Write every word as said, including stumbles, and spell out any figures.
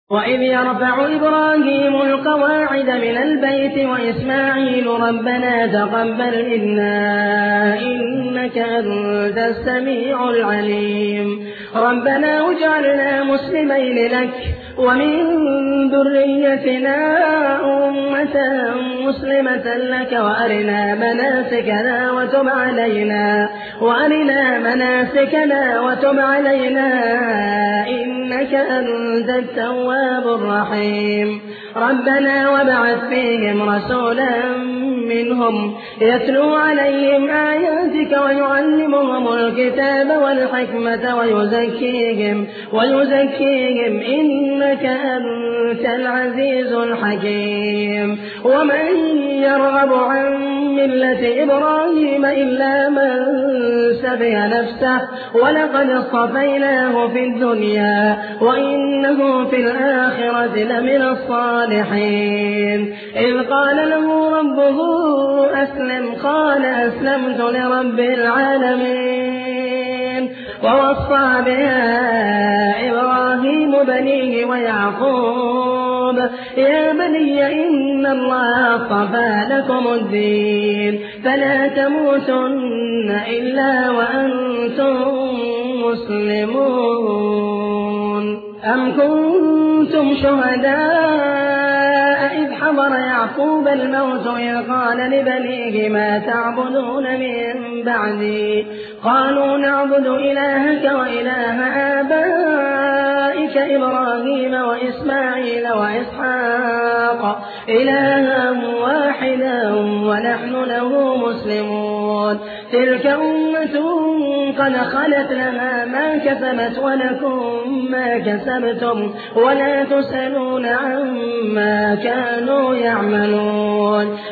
وإذ يرفع إبراهيم القواعد من البيت وإسماعيل ربنا تقبل منا إنك أنت السميع العليم ربنا واجعلنا مسلمين لك ومن ذريتنا أمة مسلمة لك وأرنا مناسكنا وتب علينا وأرنا مناسكنا وتب علينا إنك أنت التواب الرحيم ربنا وابعث فيهم رسولا منهم يتلو عليهم آياتك ويعلمهم الكتاب والحكمة ويزكيهم ويزكيهم إنك أنت العزيز الحكيم ومن يرغب عن ملة إبراهيم إلا من سفه نفسه ولقد اصطفيناه في الدنيا وإنه في الآخرة لمن الصالحين إذ قال له ربه أسلم قال أسلمت لرب العالمين ووصى بها إبراهيم بنيه ويعقوب يا بني إن الله اصطفى لكم الدين فلا تموتن إلا وأنتم مسلمون أم كنتم شهداء إذ حضر يعقوب الموت إذ قال لبنيه ما تعبدون من بعدي قالوا نعبد إلهك وإله آبائك إبراهيم وإسماعيل وإسحاق إلها واحدا ونحن له مسلمون تلك أمة قد خلت لها ما كسبت ولكم ما كسبتم ولا تسألون عما كانوا يعملون